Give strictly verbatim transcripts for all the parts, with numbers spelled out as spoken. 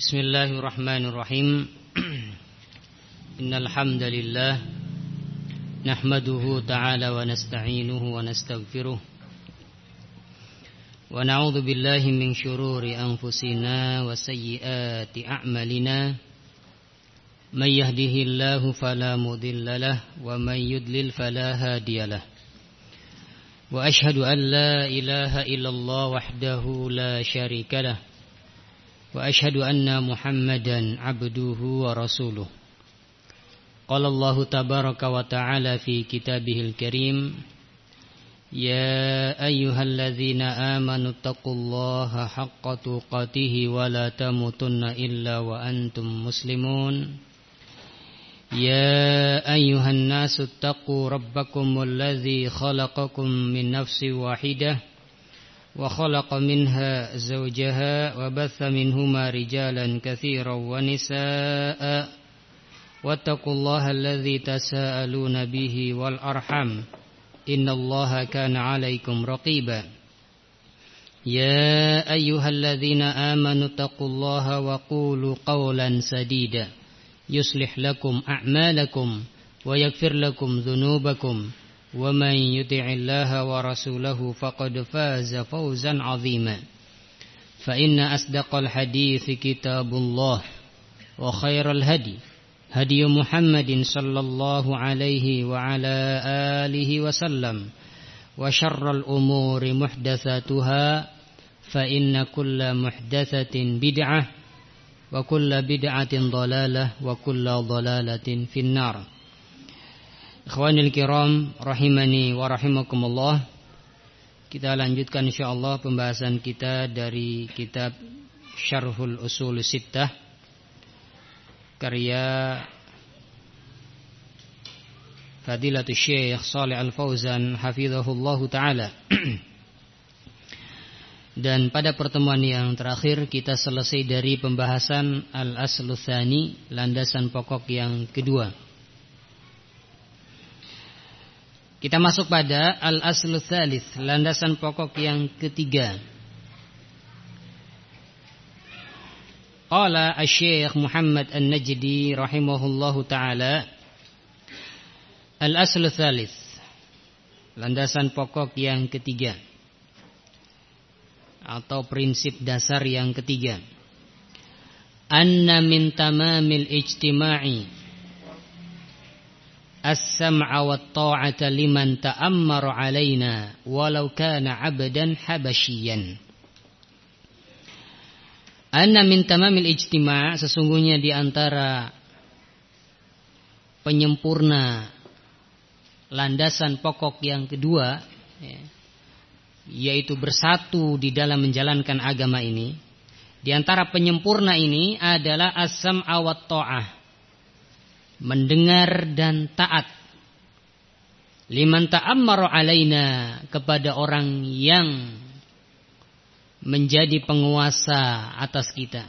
Bismillahirrahmanirrahim. Innal hamdalillah nahmaduhu ta'ala wa nasta'inuhu wa nastaghfiruh wa na'udzu billahi min syururi anfusina wa sayyiati a'malina. May yahdihillahu fala mudilla lahu wa may yudlil fala hadiyalah. Wa ashhadu an la ilaha illallah wahdahu la syarika lah. Wa ashhadu anna Muhammadan abduhu wa rasuluh. Qala Allah tabaraka wa ta'ala fi kitabihil karim, ya ayyuhalladzina amanu taqullaha haqqa tuqatih wa la tamutunna illa wa antum muslimun. Ya ayyuhan nasu taqu rabbakumul ladzi khalaqakum min nafsin wahidah wa khalaqa minha zawjaha wa batha minhuma rijalan katsiran wa nisaa'a wattaqullaha alladzi tasaaluna bihi wal arham innallaha kana 'alaikum raqiba. Ya ayyuhalladzina amanu taqullaha wa qulu qawlan sadida yuslih lakum a'malakum wa yaghfir lakum dhunubakum wa man yuti'illaha wa rasulahu faqad faza fawzan 'azima. Fa inna asdaqal hadithi kitabullah wa khairal hadi hadi Muhammadin sallallahu alaihi wa ala alihi wa sallam wa syarral umuri muhdatsatuha fa inna kulla muhdatsatin bid'ah wa kulla bid'atin dhalalah wa kulla dhalalatin finnar. Ikhwanil kiram rahimani wa rahimakumullah. Kita lanjutkan insyaallah pembahasan kita dari kitab Syarhul Ushul Sittah karya Fadilatul Syekh Shalih Al-Fauzan hafizahullahu taala. Dan pada pertemuan yang terakhir kita selesai dari pembahasan Al-Aslu Tsani, landasan pokok yang kedua. Kita masuk pada Al-Aslu Tsalits, landasan pokok yang ketiga. Qala Asy-Syaikh Muhammad An-Najdi rahimahullahu taala, Al-Aslu Tsalits, landasan pokok yang ketiga atau prinsip dasar yang ketiga. Anna min tamamil ijtima'i as-sam'a wat-ta'ata liman ta'ammara 'alaina walau kana 'abdan habasyian. Anna min tamamil ijtima', sesungguhnya di antara penyempurna landasan pokok yang kedua, ya, yaitu bersatu di dalam menjalankan agama ini. Di antara penyempurna ini adalah as-sam'a wat-ta'ah, mendengar dan taat. Liman ta'ammara alaina, kepada orang yang menjadi penguasa atas kita,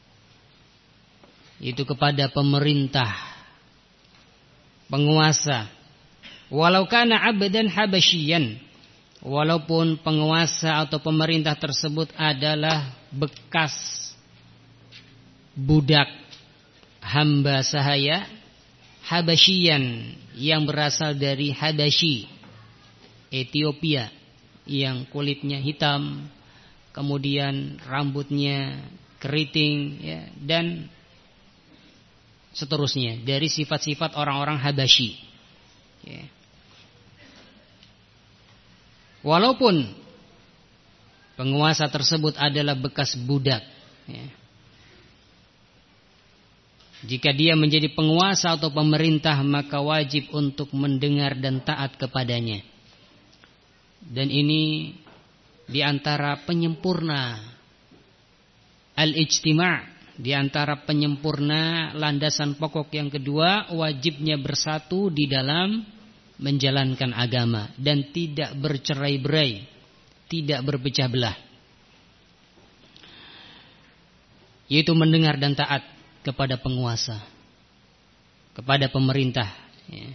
itu kepada pemerintah, penguasa. Walau kana 'abdan habasyian, walaupun penguasa atau pemerintah tersebut adalah bekas budak hamba sahaya Habasyian, yang berasal dari Habasyi, Ethiopia, yang kulitnya hitam, kemudian rambutnya keriting, ya, dan seterusnya dari sifat-sifat orang-orang Habasyi, ya. Walaupun penguasa tersebut adalah bekas budak, ya, jika dia menjadi penguasa atau pemerintah, maka wajib untuk mendengar dan taat kepadanya. Dan ini diantara penyempurna al-ijtima', diantara penyempurna landasan pokok yang kedua, wajibnya bersatu di dalam menjalankan agama dan tidak bercerai-berai, tidak berpecah belah, yaitu mendengar dan taat kepada penguasa, kepada pemerintah, ya.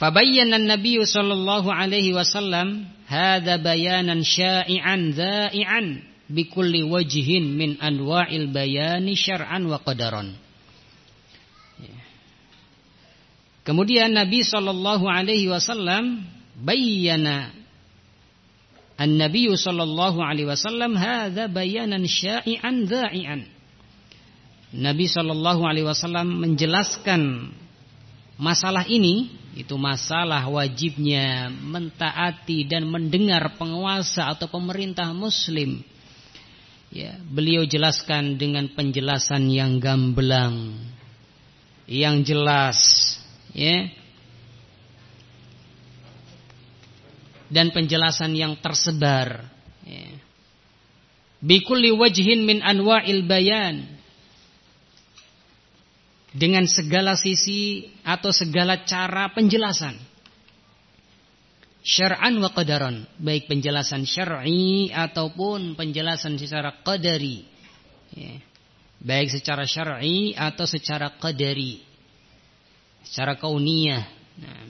Fabayyana an-nabiy sallallahu alaihi wasallam hadza bayanan sya'i'an dha'i'an bikulli wajhin min anwa'il bayani syar'an wa qadaran. Kemudian Nabi sallallahu alaihi wasallam bayyana an-nabiy sallallahu alaihi wasallam hadza bayanan sya'i'an dha'i'an. Nabi sallallahu alaihi wasallam menjelaskan masalah ini, itu masalah wajibnya mentaati dan mendengar penguasa atau pemerintah muslim. Ya, beliau jelaskan dengan penjelasan yang gamblang, yang jelas, ya. Dan penjelasan yang tersebar, ya. Bikulli wajhin min anwa'il bayan, dengan segala sisi atau segala cara penjelasan, syar'an wa qadaran, baik penjelasan syar'i ataupun penjelasan secara qadari, ya. Baik secara syar'i atau secara qadari, secara kauniyah. Nah,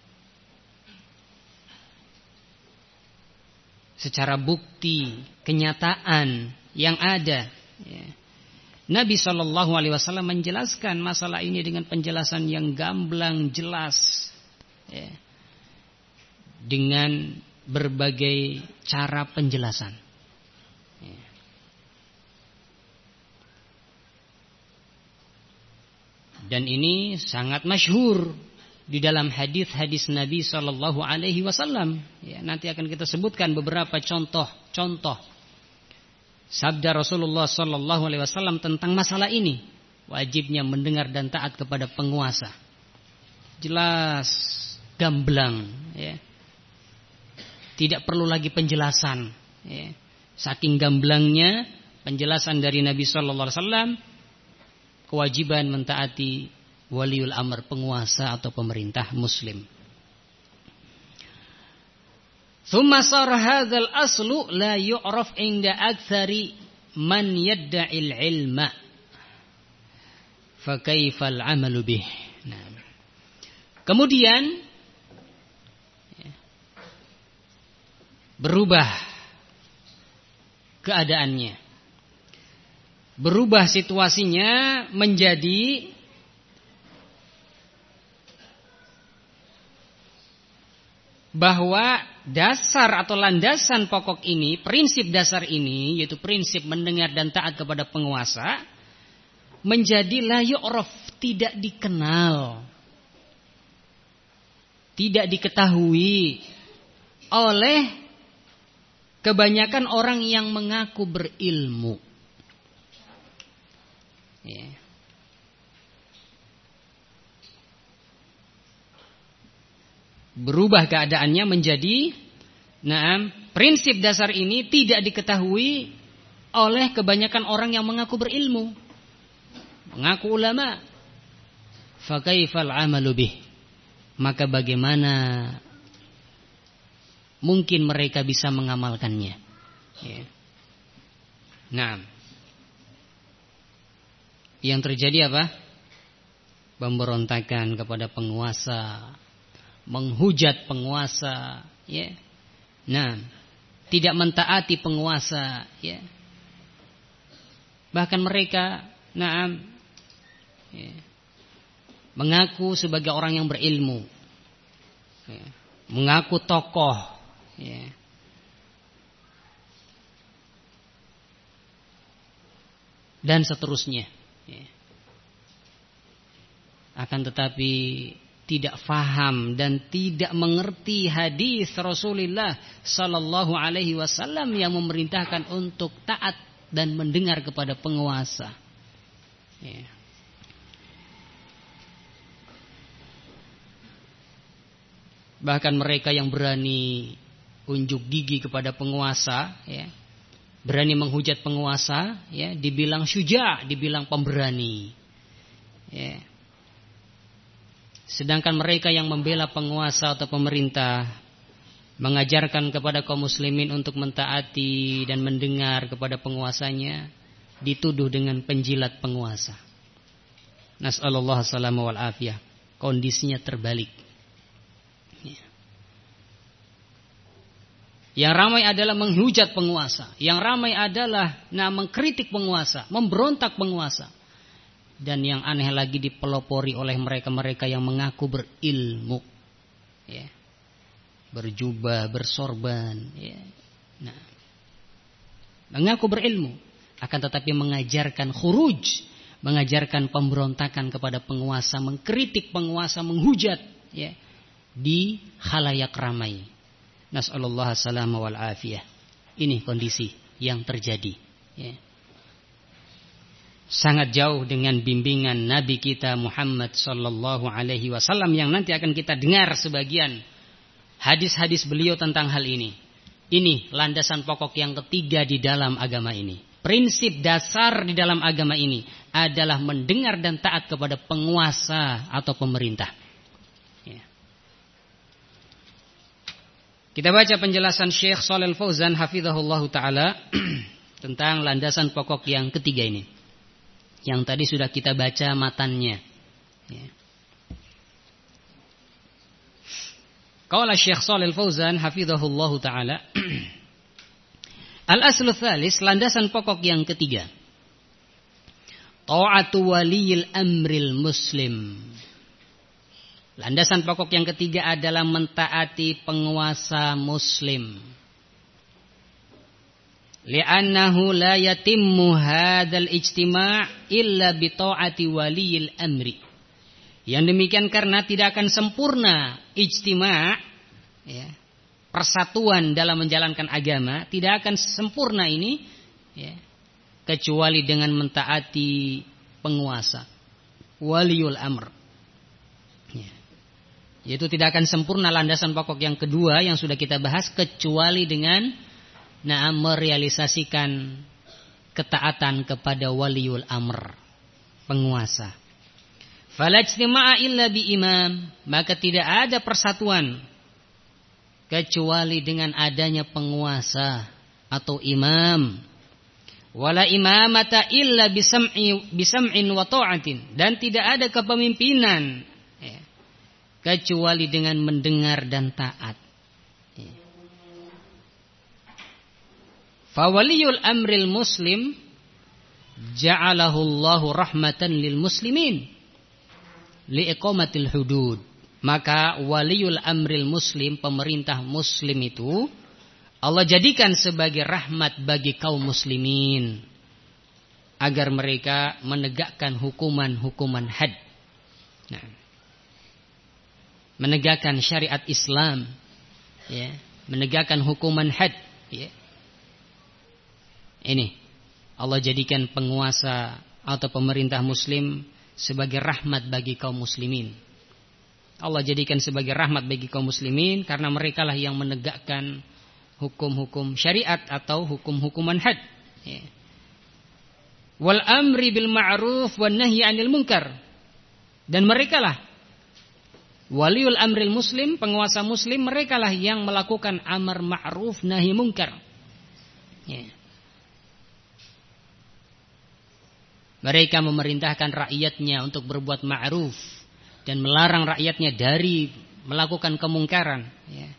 secara bukti kenyataan yang ada, ya. Nabi shallallahu alaihi wasallam menjelaskan masalah ini dengan penjelasan yang gamblang, jelas, ya, dengan berbagai cara penjelasan, ya. Dan ini sangat masyhur di dalam hadis-hadis Nabi shallallahu alaihi wasallam. Ya, nanti akan kita sebutkan beberapa contoh-contoh sabda Rasulullah sallallahu alaihi wasallam tentang masalah ini, wajibnya mendengar dan taat kepada penguasa. Jelas, gamblang, ya. Tidak perlu lagi penjelasan, ya. Saking gamblangnya penjelasan dari Nabi sallallahu alaihi wasallam, kewajiban mentaati waliul amr, penguasa atau pemerintah muslim. Thumma sar hadzal aslu la yu'raf inda aktsari man yadda'il ilma. Fa kaifal 'amalu bih. Nah. Kemudian ya, berubah keadaannya. Berubah situasinya menjadi bahwa dasar atau landasan pokok ini, prinsip dasar ini, yaitu prinsip mendengar dan taat kepada penguasa, menjadi la yu'raf, tidak dikenal, tidak diketahui oleh kebanyakan orang yang mengaku berilmu. Ya. Berubah keadaannya menjadi, nah, prinsip dasar ini tidak diketahui oleh kebanyakan orang yang mengaku berilmu, mengaku ulama. Fa kaifal 'amalu bih, maka bagaimana mungkin mereka bisa mengamalkannya, ya. Nah, yang terjadi apa? Pemberontakan kepada penguasa, menghujat penguasa, ya. Nah, tidak mentaati penguasa, ya. Bahkan mereka, nah, ya, mengaku sebagai orang yang berilmu, ya, mengaku tokoh, ya. Dan seterusnya, ya. Akan tetapi tidak faham dan tidak mengerti hadis Rasulullah sallallahu alaihi wasallam yang memerintahkan untuk taat dan mendengar kepada penguasa. Ya. Bahkan mereka yang berani unjuk gigi kepada penguasa, ya, berani menghujat penguasa, ya, dibilang syuja, dibilang pemberani. Ya. Sedangkan mereka yang membela penguasa atau pemerintah, mengajarkan kepada kaum muslimin untuk mentaati dan mendengar kepada penguasanya, dituduh dengan penjilat penguasa. Nas'alullah salamah wal afiyah. Kondisinya terbalik. Yang ramai adalah menghujat penguasa. Yang ramai adalah nah, mengkritik penguasa, memberontak penguasa. Dan yang aneh lagi dipelopori oleh mereka-mereka yang mengaku berilmu. Ya. Berjubah, bersorban. Ya. Nah, mengaku berilmu. Akan tetapi mengajarkan khuruj. Mengajarkan pemberontakan kepada penguasa. Mengkritik penguasa, menghujat. Ya. Di khalayak ramai. Nas'alullah salama wal afiyah. Ini kondisi yang terjadi. Ya. Sangat jauh dengan bimbingan Nabi kita Muhammad sallallahu alaihi wasallam yang nanti akan kita dengar sebagian hadis-hadis beliau tentang hal ini. Ini landasan pokok yang ketiga di dalam agama ini. Prinsip dasar di dalam agama ini adalah mendengar dan taat kepada penguasa atau pemerintah. Ya. Kita baca penjelasan Syekh Shalal Fauzan hafizahullahu taala tentang landasan pokok yang ketiga ini. Yang tadi sudah kita baca matannya. Ya. Qala Syekh Shalal Fauzan hafizahullahu taala Al-aslu tsalis, landasan pokok yang ketiga. Ta'atu waliyil amril muslim. Landasan pokok yang ketiga adalah mentaati penguasa muslim. Li'annahu la yatimmu hadzal ijtima' illa bi ta'ati waliyil amri. Yang demikian karena tidak akan sempurna ijtima' ya, persatuan dalam menjalankan agama tidak akan sempurna ini ya, kecuali dengan mentaati penguasa waliul amr ya. Yaitu tidak akan sempurna landasan pokok yang kedua yang sudah kita bahas kecuali dengan nah, merealisasikan ketaatan kepada waliul amr penguasa. Fala ijtima'a illa bi imam, maka tidak ada persatuan kecuali dengan adanya penguasa atau imam. Wala imamata illa bisam'i bisam'in wa ta'atin, dan tidak ada kepemimpinan ya, kecuali dengan mendengar dan taat. Ya. Fa waliyul amril muslim ja'alahu Allahu rahmatan lil muslimin li iqamatil hudud. Maka waliul amril muslim, pemerintah muslim itu Allah jadikan sebagai rahmat bagi kaum muslimin agar mereka menegakkan hukuman-hukuman had. Nah, menegakkan syariat Islam, ya, menegakkan hukuman had. Ya. Ini Allah jadikan penguasa atau pemerintah muslim sebagai rahmat bagi kaum muslimin. Allah jadikan sebagai rahmat bagi kaum muslimin karena merekalah yang menegakkan hukum-hukum syariat atau hukum-hukuman had. Ya. Wal amri bil ma'ruf wan nahyi 'anil munkar. Dan merekalah waliul amril muslim, penguasa muslim, merekalah yang melakukan amar ma'ruf nahi munkar. Ya. Mereka memerintahkan rakyatnya untuk berbuat ma'ruf dan melarang rakyatnya dari melakukan kemungkaran. Ya.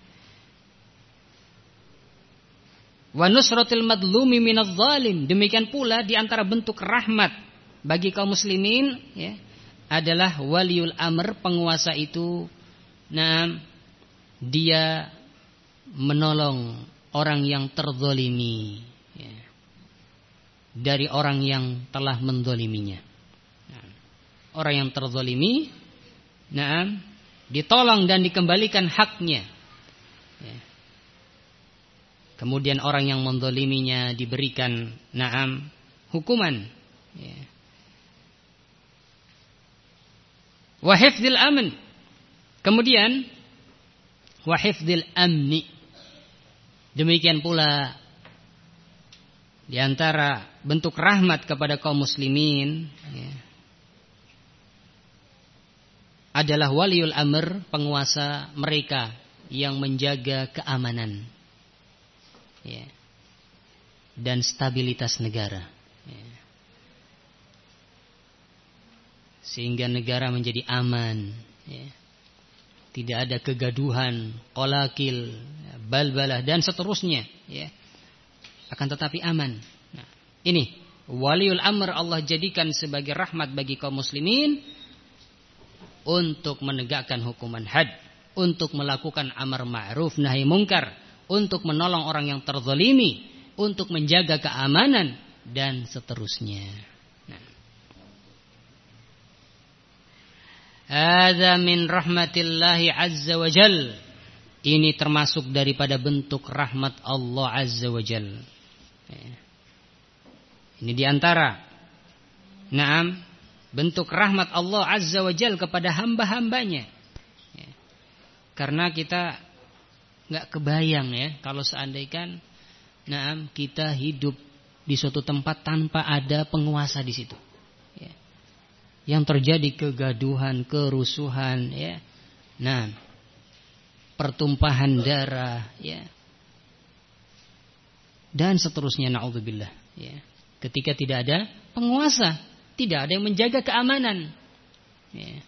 Wa nusratil madlumi minadh zalim. Demikian pula di antara bentuk rahmat bagi kaum muslimin ya, adalah waliul amr, penguasa itu nah dia menolong orang yang terzalimi ya, dari orang yang telah mendoliminya. Nah, orang yang terzalimi nah ditolong dan dikembalikan haknya ya. Kemudian orang yang mendoliminya diberikan naam hukuman ya. Wa hifdzil amn, kemudian wa hifdzil amni, demikian pula di antara bentuk rahmat kepada kaum muslimin ya, adalah waliul amr, penguasa mereka yang menjaga keamanan ya, dan stabilitas negara ya, sehingga negara menjadi aman ya, tidak ada kegaduhan, qalaqil, balbalah dan seterusnya, ya. Akan tetapi aman. Nah, ini waliul amr Allah jadikan sebagai rahmat bagi kaum muslimin untuk menegakkan hukuman had, untuk melakukan amar ma'ruf nahi mungkar, untuk menolong orang yang terzalimi, untuk menjaga keamanan dan seterusnya. Nah. Hadza min rahmatillahi azza wa jal. Ini termasuk daripada bentuk rahmat Allah azza wa jal. Ini diantara Naam bentuk rahmat Allah azza wa jal kepada hamba-hambanya. Karena kita gak kebayang ya, kalau seandainya Naam kita hidup di suatu tempat tanpa ada penguasa di situ. Yang terjadi kegaduhan, kerusuhan, ya, nah, pertumpahan darah, ya, dan seterusnya. Naudzubillah. Ya. Ketika tidak ada penguasa, tidak ada yang menjaga keamanan, ya.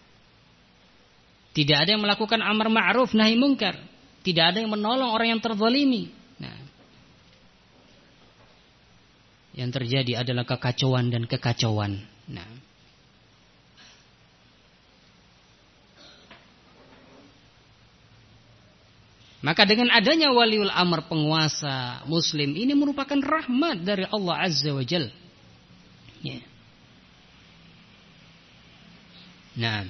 Tidak ada yang melakukan amar ma'ruf nahi mungkar, tidak ada yang menolong orang yang terzalimi. Nah, yang terjadi adalah kekacauan dan kekacauan. Nah. Maka dengan adanya waliul amr penguasa muslim ini merupakan rahmat dari Allah azza wa jal. Ya. Nah.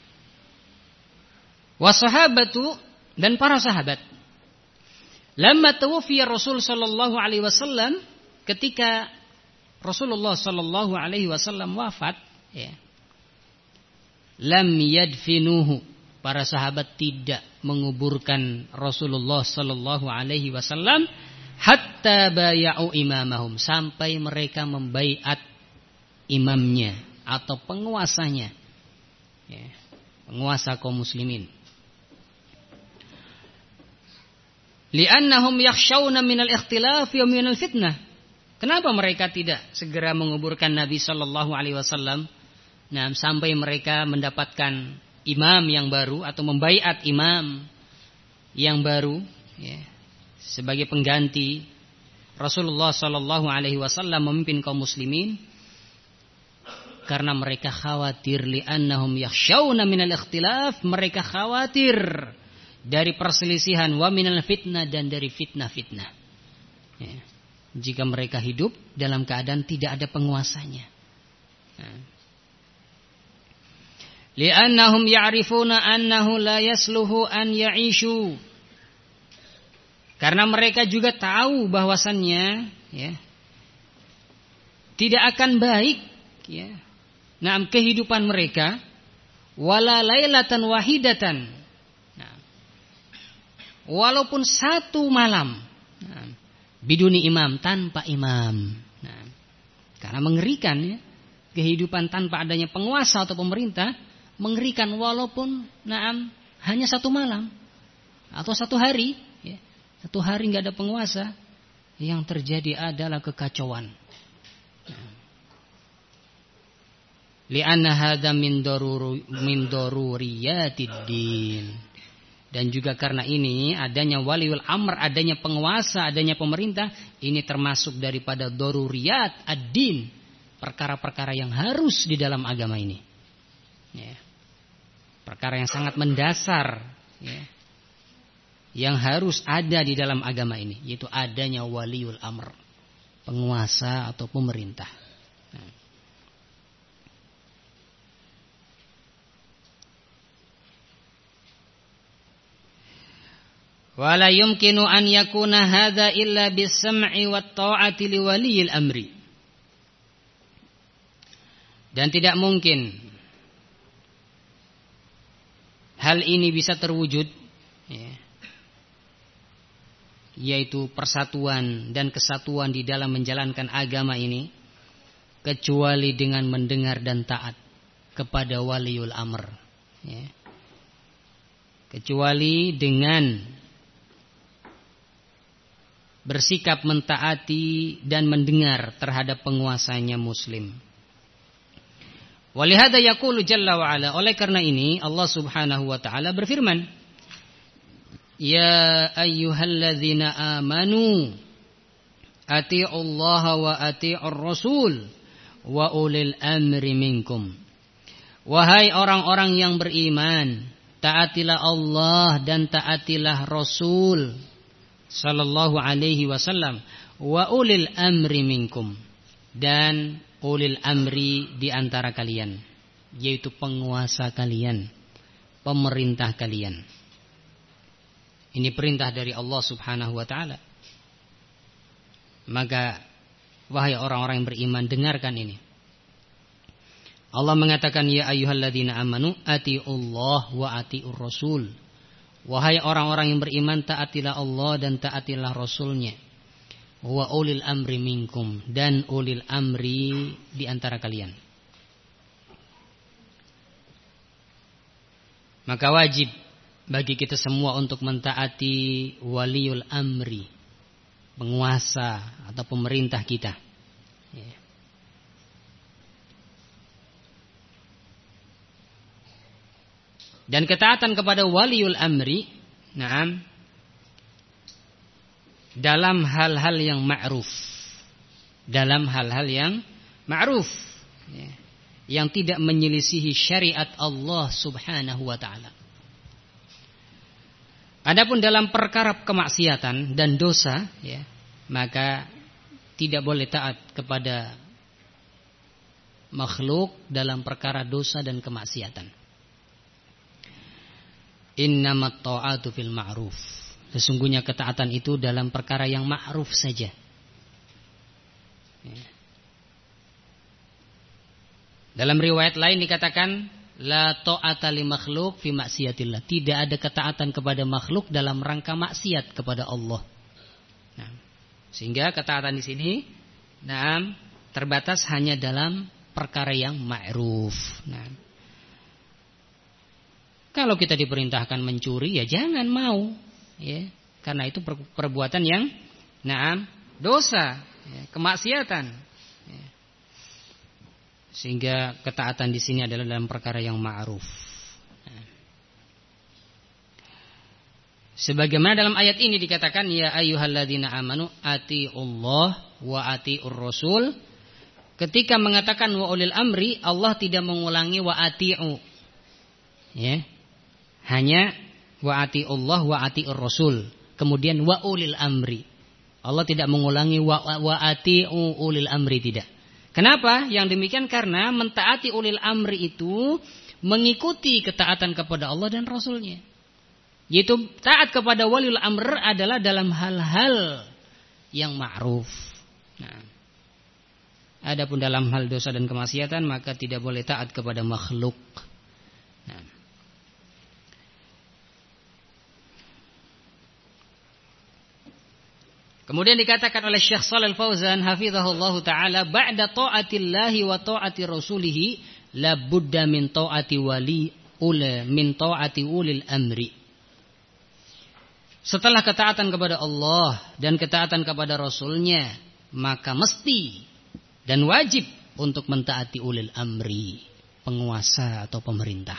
Wasahabatu dan para sahabat. Lamma tawfiya Rasul sallallahu alaihi wasallam, ketika Rasulullah sallallahu alaihi wasallam wafat, ya. Lam yadfinuhu. Para sahabat tidak menguburkan Rasulullah sallallahu alaihi wasallam hatta bay'u imamahum, sampai mereka membaiat imamnya atau penguasanya, ya, penguasa kaum muslimin. Li'annahum yakhshawna minal ikhtilaf wa minal fitnah. Kenapa mereka tidak segera menguburkan Nabi sallallahu alaihi wasallam? Nah, sampai mereka mendapatkan imam yang baru atau membaiat imam yang baru, ya, sebagai pengganti Rasulullah sallallahu alaihi wasallam memimpin kaum muslimin, karena mereka khawatir li'annahum yakhshawna minal ikhtilaf, mereka khawatir dari perselisihan, wa minal fitnah, dan dari fitnah-fitnah, ya, jika mereka hidup dalam keadaan tidak ada penguasanya. Nah. Li'annahum ya'rifuna annahu la yasluhu an ya'ishu. Karena mereka juga tahu bahwasannya, ya, tidak akan baik, ya, nah, kehidupan mereka wala lailatan wahidatan. Nah, walaupun satu malam, nah, biduni imam, tanpa imam. Nah, karena mengerikan, ya, kehidupan tanpa adanya penguasa atau pemerintah. Mengerikan, walaupun naam hanya satu malam atau satu hari, ya, satu hari nggak ada penguasa, yang terjadi adalah kekacauan. Li'anna hadza min daruri min daruriyatid din. Dan juga karena ini adanya waliul amr, adanya penguasa, adanya pemerintah, ini termasuk daripada daruriyat ad-din, perkara-perkara yang harus di dalam agama ini. Ya. Perkara yang sangat mendasar, ya, yang harus ada di dalam agama ini, yaitu adanya waliul amr, penguasa atau pemerintah. Nah. Wala yumkinu an yakuna hadza illa bis-sam'i wat-ta'ati li waliyil amri. Dan tidak mungkin hal ini bisa terwujud, ya, yaitu persatuan dan kesatuan di dalam menjalankan agama ini, kecuali dengan mendengar dan taat kepada waliul amr, ya. Kecuali dengan bersikap mentaati dan mendengar terhadap penguasanya muslim. Walihada yaqulu jalla wa ala, oleh karena ini Allah Subhanahu wa taala berfirman, ya ayyuhalladzina amanu atii'ullaha wa atii'ur rasul wa ulil amri minkum. Wahai orang-orang yang beriman, taatilah Allah dan taatilah Rasul sallallahu alaihi wasallam, wa ulil amri minkum, dan ulil amri di antara kalian, yaitu penguasa kalian, pemerintah kalian. Ini perintah dari Allah Subhanahu wa taala. Maka wahai orang-orang yang beriman, dengarkan ini. Allah mengatakan, ya ayyuhalladzina amanu atii'ullah wa atii'ur rasul. Wahai orang-orang yang beriman, taatilah Allah dan taatilah Rasulnya. Wa ulil amri minkum, dan ulil amri di antara kalian. Maka wajib bagi kita semua untuk mentaati waliul amri, penguasa atau pemerintah kita. Ya. Dan ketaatan kepada waliul amri, na'am, dalam hal-hal yang ma'ruf, dalam hal-hal yang ma'ruf, ya, yang tidak menyelisihi syariat Allah Subhanahu wa ta'ala. Adapun dalam perkara kemaksiatan dan dosa, ya, maka tidak boleh taat kepada makhluk dalam perkara dosa dan kemaksiatan. Innamat ta'atu fil ma'ruf. Sesungguhnya ketaatan itu dalam perkara yang ma'ruf saja. Ya. Dalam riwayat lain dikatakan, la ta'ata li makhluk fi maksiatillah. Tidak ada ketaatan kepada makhluk dalam rangka maksiat kepada Allah. Nah, sehingga ketaatan di sini, nah, terbatas hanya dalam perkara yang ma'ruf. Nah, kalau kita diperintahkan mencuri, ya jangan mau. Ya, karena itu perbuatan yang naam dosa, ya, kemaksiatan. Ya. Sehingga ketaatan di sini adalah dalam perkara yang ma'ruf. Ya. Sebagaimana dalam ayat ini dikatakan, ya ayyuhalladzina amanu atii'ullah wa atii'ur rasul. Ketika mengatakan wa ulil amri, Allah tidak mengulangi wa ati'u. Ya. Hanya wa ati'ullah wa ati'ur rasul. Kemudian wa ulil amri. Allah tidak mengulangi wa, wa ati'u ulil amri, tidak. Kenapa? Yang demikian karena mentaati ulil amri itu mengikuti ketaatan kepada Allah dan Rasulnya. Yaitu taat kepada waliul amr adalah dalam hal-hal yang ma'ruf. Nah, adapun dalam hal dosa dan kemaksiatan maka tidak boleh taat kepada makhluk. Nah, kemudian dikatakan oleh Syekh Shalal Fauzan hafizahullahu taala, ba'da ta'atillahi wa ta'ati rasulih la budda min ta'ati wali ula min ta'ati ulil amri. Setelah ketaatan kepada Allah dan ketaatan kepada Rasulnya, maka mesti dan wajib untuk mentaati ulil amri, penguasa atau pemerintah.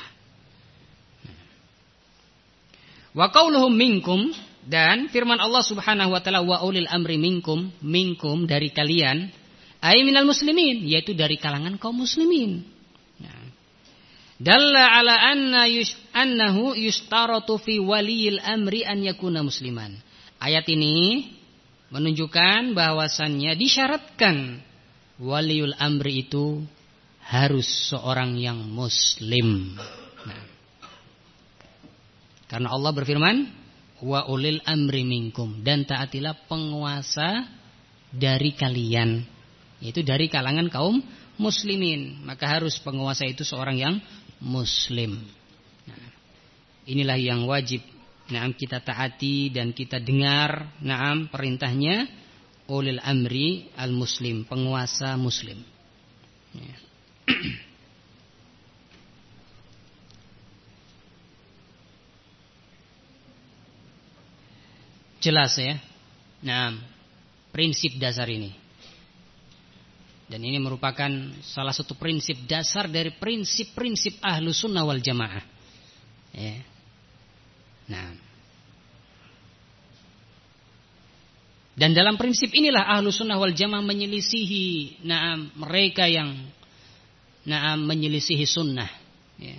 Wa qauluhum minkum, dan firman Allah Subhanahu wa taala wa ulil amri minkum, minkum dari kalian, ay minal muslimin, yaitu dari kalangan kaum muslimin. Nah, dalla ala anna yush, annahu yustaratu fi waliyil amri an yakuna musliman. Ayat ini menunjukkan bahwasannya disyaratkan waliul amri itu harus seorang yang muslim. Nah, karena Allah berfirman, wa ulil amri minkum, dan taatilah penguasa dari kalian, yaitu dari kalangan kaum muslimin. Maka harus penguasa itu seorang yang muslim. Nah, inilah yang wajib naam kita taati dan kita dengar naam perintahnya, ulil amri al muslim, penguasa muslim. Ya. Jelas ya. Nah, prinsip dasar ini. Dan ini merupakan salah satu prinsip dasar dari prinsip-prinsip ahlu sunnah wal jamaah. Ya. Nah. Dan dalam prinsip inilah ahlu sunnah wal jamaah menyelisihi nah, mereka yang nah, menyelisihi sunnah. Ya.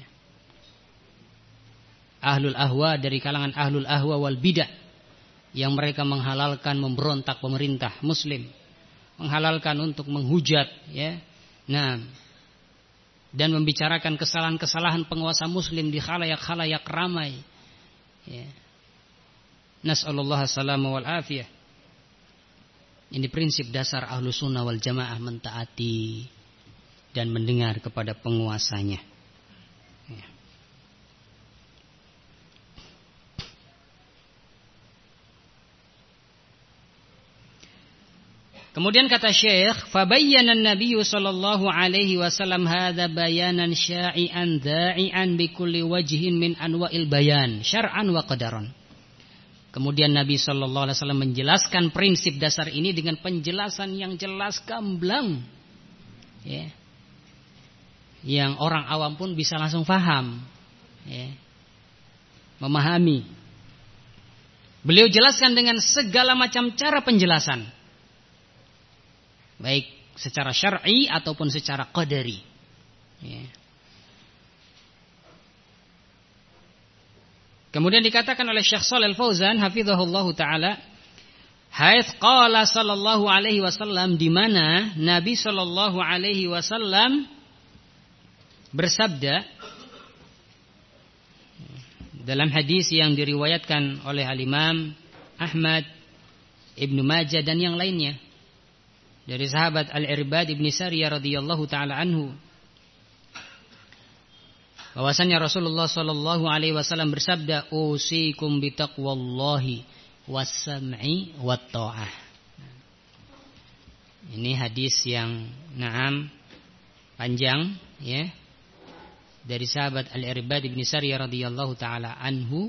Ahlul ahwa dari kalangan ahlul ahwa wal bidah yang mereka menghalalkan memberontak pemerintah muslim, menghalalkan untuk menghujat, ya, nah, dan membicarakan kesalahan-kesalahan penguasa muslim di khalayak-khalayak ramai. Ya. Nas'alullah as-salama wal afiyah. Ini prinsip dasar ahlu sunnah wal jamaah, mentaati dan mendengar kepada penguasanya. Ya. Kemudian kata Syekh, fabayyana an-nabiy sallallahu alaihi wasallam hadza bayanan sya'ian da'ian bi kulli wajhin min anwa'il bayan syar'an wa qadaran. Kemudian Nabi sallallahu alaihi wasallam menjelaskan prinsip dasar ini dengan penjelasan yang jelas gamblang. Ya. Yang orang awam pun bisa langsung paham. Ya. Memahami. Beliau jelaskan dengan segala macam cara penjelasan. Baik secara syar'i ataupun secara qadari. Ya. Kemudian dikatakan oleh Syekh Shalal Fauzan hafizahullahu taala, haits qala sallallahu alaihi wasallam, di mana Nabi sallallahu alaihi wasallam bersabda dalam hadis yang diriwayatkan oleh Al-Imam Ahmad, Ibnu Majah dan yang lainnya, dari sahabat Al-Irbad ibn Sariyah radhiyallahu taala anhu, bahwasanya Rasulullah sallallahu alaihi wasallam bersabda, usikum bitaqwallahi was-sam'i wat-tha'ah. Ini hadis yang na'am panjang, ya, dari sahabat Al-Irbad ibn Sariyah radhiyallahu taala anhu,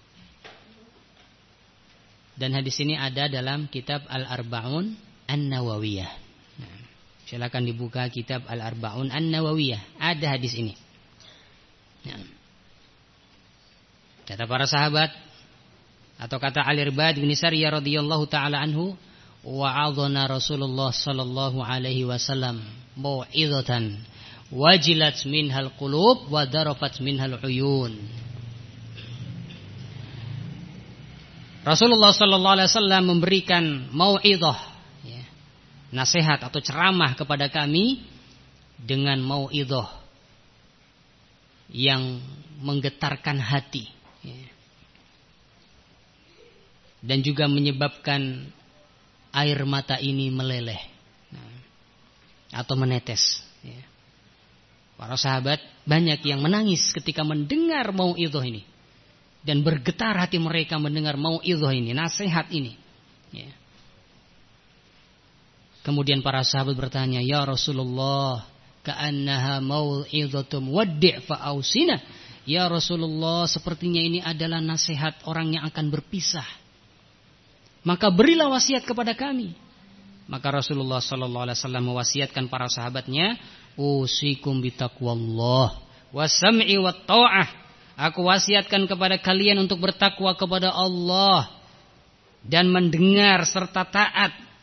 dan hadis ini ada dalam kitab Al-Arba'un An-Nawawiyah. Nah, silakan dibuka kitab Al-Arba'un An-Nawawiyah, ada hadis ini. Nah, kata para sahabat atau kata Al-Irbad bin Sariyah radhiyallahu taala anhu, wa'adhana Rasulullah sallallahu alaihi wasallam mau'izatan wajilat minhal qulub wa darafat minhal uyun. Rasulullah sallallahu alaihi wasallam memberikan mau'izah, nasihat atau ceramah kepada kami dengan mau'idhah yang menggetarkan hati, ya, dan juga menyebabkan air mata ini meleleh, nah, atau menetes, ya. Para sahabat banyak yang menangis ketika mendengar mau'idhah ini, dan bergetar hati mereka mendengar mau'idhah ini, nasihat ini, ya. Kemudian para sahabat bertanya, ya Rasulullah, ka'annaha mau'idhatum waddi' fa'ausina. Ya Rasulullah, sepertinya ini adalah nasihat orang yang akan berpisah, maka berilah wasiat kepada kami. Maka Rasulullah sallallahu alaihi wasallam mewasiatkan para sahabatnya, usikum bitaqwallah was-sam'i wat-tha'ah. Aku wasiatkan kepada kalian untuk bertakwa kepada Allah dan mendengar serta taat.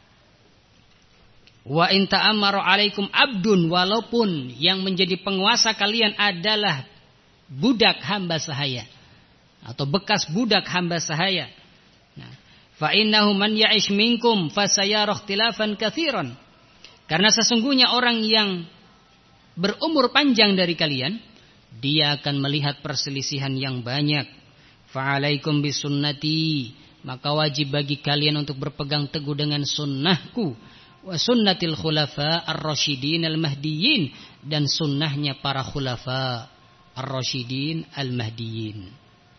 Wa in ta'ammaru alaikum abdun, walaupun yang menjadi penguasa kalian adalah budak hamba sahaya atau bekas budak hamba sahaya. Nah, fa innahu man ya'ish minkum fasayara ikhtilafan katsiran. Karena sesungguhnya orang yang berumur panjang dari kalian, dia akan melihat perselisihan yang banyak. Fa alaikum bisunnati, maka wajib bagi kalian untuk berpegang teguh dengan sunnahku, wa sunnatil khulafa ar-rasyidin al-mahdiyyin, dan sunnahnya para khulafa ar-rasyidin al-mahdiyyin.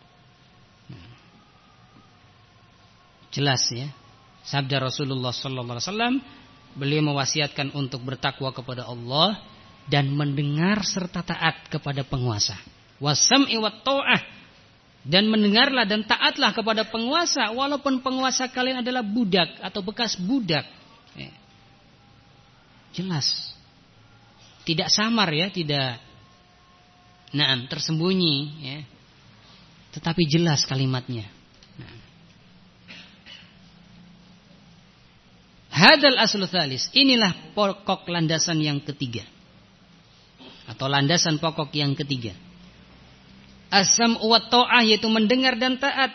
Jelas ya, sabda Rasulullah sallallahu alaihi wasallam, beliau mewasiatkan untuk bertakwa kepada Allah dan mendengar serta taat kepada penguasa. Wasam'i wat ta'ah, dan mendengarlah dan taatlah kepada penguasa walaupun penguasa kalian adalah budak atau bekas budak. Jelas. Tidak samar ya, tidak naam tersembunyi ya. Tetapi jelas kalimatnya. Nah. Hadal aslu tsalis, inilah pokok landasan yang ketiga. Atau landasan pokok yang ketiga. As-sam'u wa ta'ah, yaitu mendengar dan taat.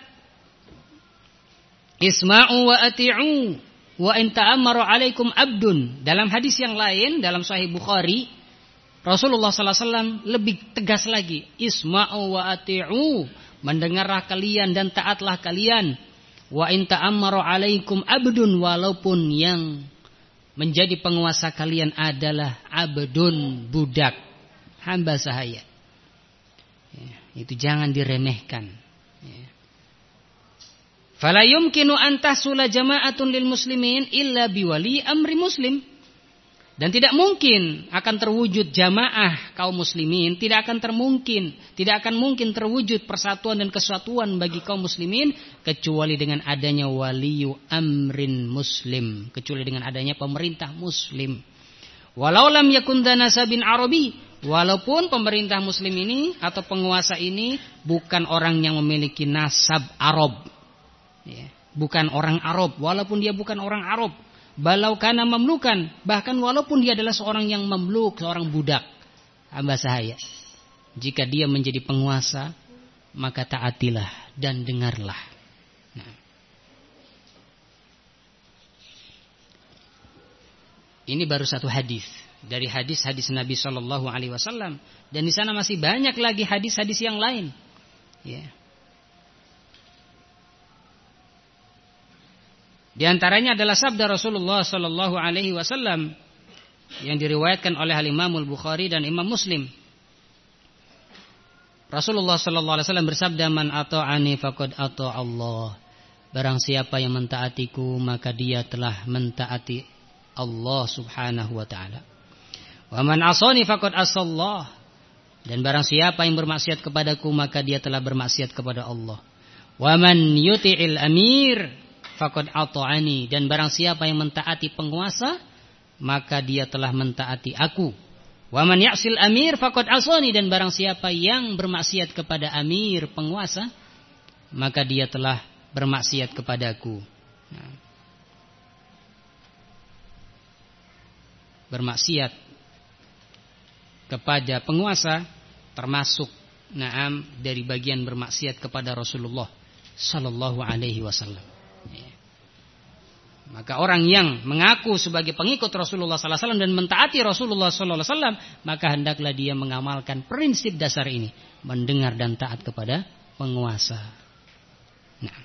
Isma'u wa ati'u wa in ta'ammaru 'alaikum abdun. Dalam hadis yang lain dalam Sahih Bukhari, Rasulullah sallallahu alaihi wasallam lebih tegas lagi. Isma'u wa ati'u, mendengarlah kalian dan taatlah kalian. Wa in ta'ammaru 'alaikum abdun, walaupun yang menjadi penguasa kalian adalah abdun, budak, hamba sahaya. Ya, itu jangan diremehkan. Ya. Fala yumkinu an tahsula jama'atun lil muslimin illa biwali amri muslim. Dan tidak mungkin akan terwujud jamaah kaum muslimin, tidak akan termungkin, tidak akan mungkin terwujud persatuan dan kesatuan bagi kaum muslimin kecuali dengan adanya waliyu amrin muslim, kecuali dengan adanya pemerintah muslim. Walau lam yakun danasabin arabi, walaupun pemerintah muslim ini atau penguasa ini bukan orang yang memiliki nasab Arab. Ya, bukan orang Arab, walaupun dia bukan orang Arab. Balau kana mamlukan, bahkan walaupun dia adalah seorang yang mamluk, seorang budak, hamba sahaya. Jika dia menjadi penguasa, maka taatilah dan dengarlah. Nah. Ini baru satu hadis dari hadis-hadis Nabi Shallallahu Alaihi Wasallam, dan di sana masih banyak lagi hadis-hadis yang lain. Ya. Di antaranya adalah sabda Rasulullah sallallahu alaihi wasallam yang diriwayatkan oleh Imam Al-Bukhari dan Imam Muslim. Rasulullah sallallahu alaihi wasallam bersabda, "Man ata'ani faqad ata'a Allah." Barang siapa yang mentaatiku, maka dia telah mentaati Allah Subhanahu wa taala. "Wa man 'asani faqad 'asallah." Dan barang siapa yang bermaksiat kepadaku, maka dia telah bermaksiat kepada Allah. "Wa man yuti'il amir faqad ata'ani." Dan barang siapa yang mentaati penguasa, maka dia telah mentaati aku. Wa man ya'sil amir faqad asani. Dan barang siapa yang bermaksiat kepada amir, penguasa, maka dia telah bermaksiat kepadaku. Nah. Bermaksiat kepada penguasa termasuk naam dari bagian bermaksiat kepada Rasulullah sallallahu alaihi wasallam. Ya. Maka orang yang mengaku sebagai pengikut Rasulullah sallallahu alaihi wasallam dan mentaati Rasulullah sallallahu alaihi wasallam, maka hendaklah dia mengamalkan prinsip dasar ini, mendengar dan taat kepada penguasa. Nah.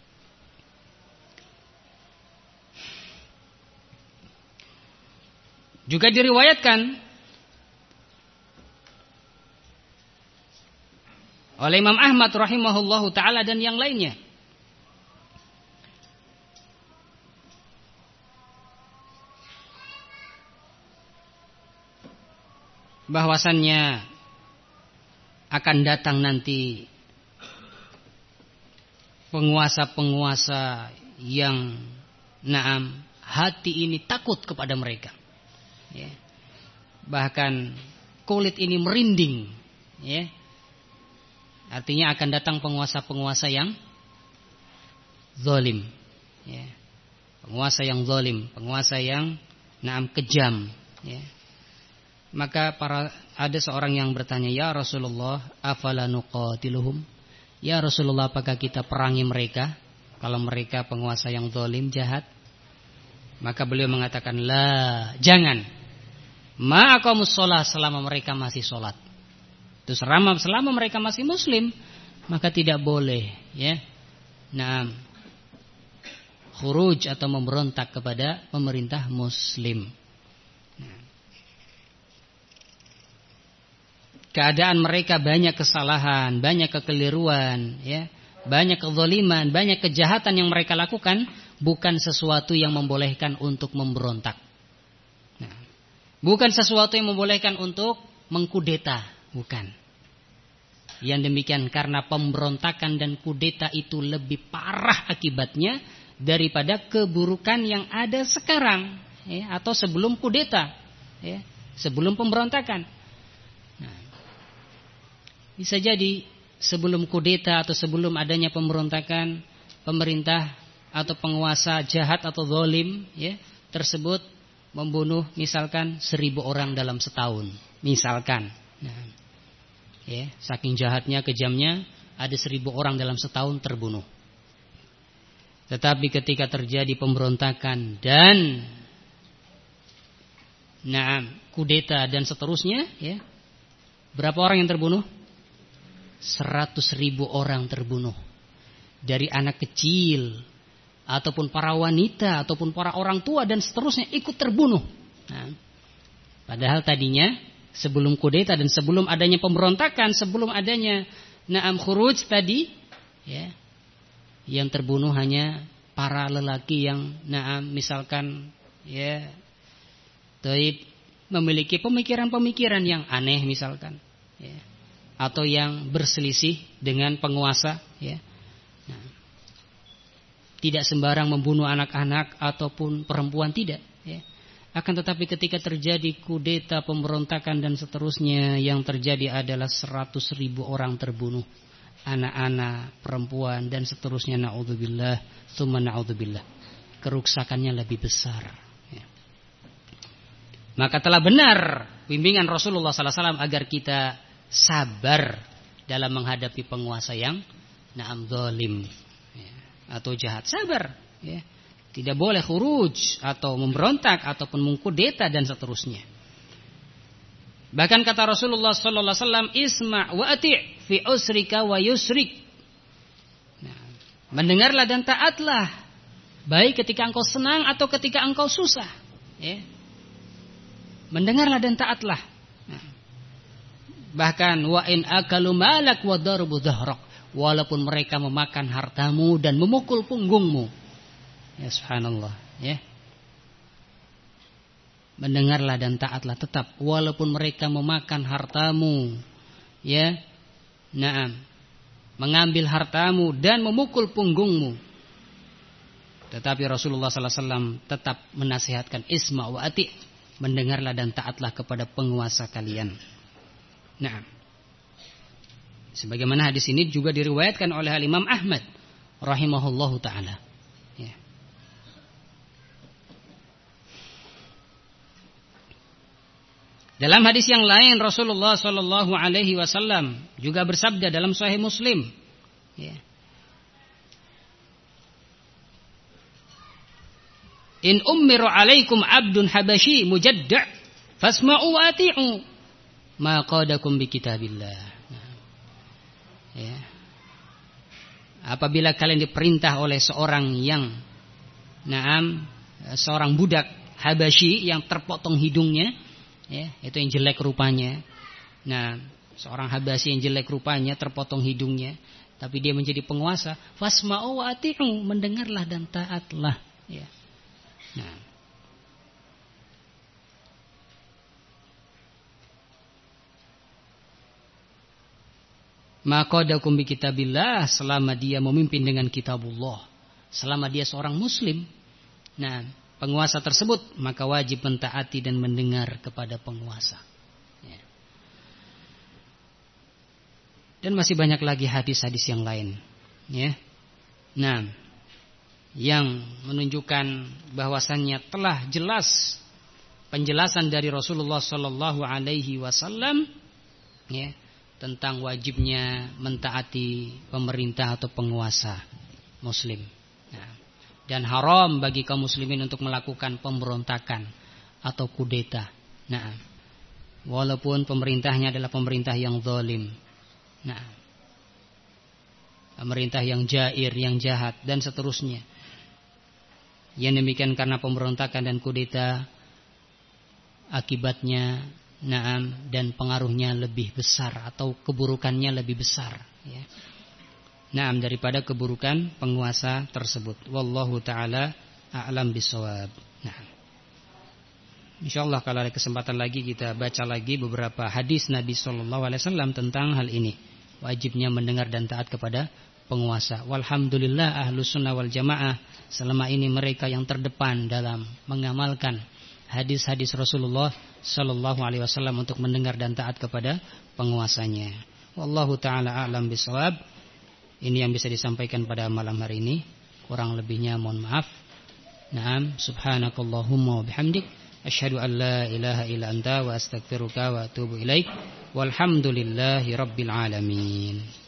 Juga diriwayatkan oleh Imam Ahmad rahimahullahu taala dan yang lainnya, bahwasannya akan datang nanti penguasa-penguasa yang naam hati ini takut kepada mereka, ya. Bahkan kulit ini merinding, ya. Artinya akan datang penguasa-penguasa yang zalim, ya. Penguasa yang zalim, penguasa yang naam kejam, ya. Maka para ada seorang yang bertanya, "Ya Rasulullah, afala nuqatiluhum?" Ya Rasulullah, apakah kita perangi mereka kalau mereka penguasa yang zalim, jahat? Maka beliau mengatakan, "La, jangan. Ma aqamus shalah, selama mereka masih salat." Itu selama selama mereka masih muslim, maka tidak boleh, ya. Nah, khuruj atau memberontak kepada pemerintah muslim. Keadaan mereka banyak kesalahan, banyak kekeliruan, ya, banyak kezaliman, banyak kejahatan yang mereka lakukan, bukan sesuatu yang membolehkan untuk memberontak. Nah, bukan sesuatu yang membolehkan untuk mengkudeta, bukan. Yang demikian karena pemberontakan dan kudeta itu lebih parah akibatnya daripada keburukan yang ada sekarang, ya, atau sebelum kudeta, ya, sebelum pemberontakan. Nah, bisa jadi sebelum kudeta atau sebelum adanya pemberontakan, pemerintah atau penguasa jahat atau zalim, ya, tersebut membunuh misalkan seribu orang dalam setahun, misalkan. Nah, ya, saking jahatnya, kejamnya, ada seribu orang dalam setahun terbunuh. Tetapi ketika terjadi pemberontakan dan nah, kudeta dan seterusnya, ya, berapa orang yang terbunuh? Seratus ribu orang terbunuh. Dari anak kecil, ataupun para wanita, ataupun para orang tua dan seterusnya ikut terbunuh. Nah, padahal tadinya sebelum kudeta dan sebelum adanya pemberontakan, sebelum adanya Naam khuruj tadi, ya, yang terbunuh hanya para lelaki yang naam misalkan, ya, taib, memiliki pemikiran-pemikiran yang aneh misalkan, ya, atau yang berselisih dengan penguasa, ya. Nah, tidak sembarang membunuh anak-anak ataupun perempuan, tidak, ya. Akan tetapi ketika terjadi kudeta, pemberontakan dan seterusnya, yang terjadi adalah seratus ribu orang terbunuh, anak-anak, perempuan dan seterusnya. Na'udzubillah, tsumma na'udzubillah. Kerusakannya lebih besar, ya. Maka telah benar bimbingan Rasulullah sallallahu alaihi wasallam agar kita sabar dalam menghadapi penguasa yang na'am zalim, ya, atau jahat. Sabar, ya. Tidak boleh khuruj atau memberontak ataupun mengkudeta dan seterusnya. Bahkan kata Rasulullah sallallahu alaihi wasallam, isma' wa ati' fi usrika wa yusrik. Nah, mendengarlah dan taatlah, baik ketika engkau senang atau ketika engkau susah, ya. Mendengarlah dan taatlah. Nah, bahkan wa in akalu malak wa darbu dhahrak, walaupun mereka memakan hartamu dan memukul punggungmu. Ya subhanallah, ya. Mendengarlah dan taatlah tetap walaupun mereka memakan hartamu, ya. Naam. Mengambil hartamu dan memukul punggungmu. Tetapi Rasulullah sallallahu alaihi wasallam tetap menasihatkan isma' wa ati', mendengarlah dan taatlah kepada penguasa kalian. Naam. Sebagaimana hadis ini juga diriwayatkan oleh Imam Ahmad rahimahullahu taala. Ya. Dalam hadis yang lain Rasulullah sallallahu alaihi wasallam juga bersabda dalam Sahih Muslim, ya. In ummiru alaikum abdun habasyi mujadda' fasma'u wa ati'u ma qadakum bi kitabillah. Ya. Apabila kalian diperintah oleh seorang yang naam, seorang budak Habasyi yang terpotong hidungnya, ya, itu yang jelek rupanya. Nah, seorang Habasyi yang jelek rupanya, terpotong hidungnya, tapi dia menjadi penguasa, fasma'u wa ati'u, mendengarlah dan taatlah, ya. Nah, maqadakum bi kitabillah, selama dia memimpin dengan kitabullah, selama dia seorang muslim, nah, penguasa tersebut, maka wajib mentaati dan mendengar kepada penguasa, ya. Dan masih banyak lagi hadis-hadis yang lain, ya. Nah, yang menunjukkan bahwasannya telah jelas penjelasan dari Rasulullah sallallahu alaihi wasallam, ya, tentang wajibnya mentaati pemerintah atau penguasa muslim. Nah, dan haram bagi kaum muslimin untuk melakukan pemberontakan atau kudeta. Nah, walaupun pemerintahnya adalah pemerintah yang zalim. Nah, pemerintah yang jair, yang jahat dan seterusnya. Yang demikian karena pemberontakan dan kudeta akibatnya naam dan pengaruhnya lebih besar atau keburukannya lebih besar, ya. Naam daripada keburukan penguasa tersebut. Wallahu taala a'lam bishawab. Nah, insyaallah kalau ada kesempatan lagi kita baca lagi beberapa hadis Nabi sallallahu alaihi wasallam tentang hal ini. Wajibnya mendengar dan taat kepada penguasa. Walhamdulillah ahlus sunnah wal jamaah selama ini mereka yang terdepan dalam mengamalkan hadis-hadis Rasulullah sallallahu alaihi wasallam untuk mendengar dan taat kepada penguasanya. Wallahu taala a'lam bishawab. Ini yang bisa disampaikan pada malam hari ini. Kurang lebihnya mohon maaf. Naam, subhanakallahumma wa bihamdik asyhadu an la ilaha illa anta wa astaghfiruka wa atubu ilaik. Walhamdulillahi rabbil alamin.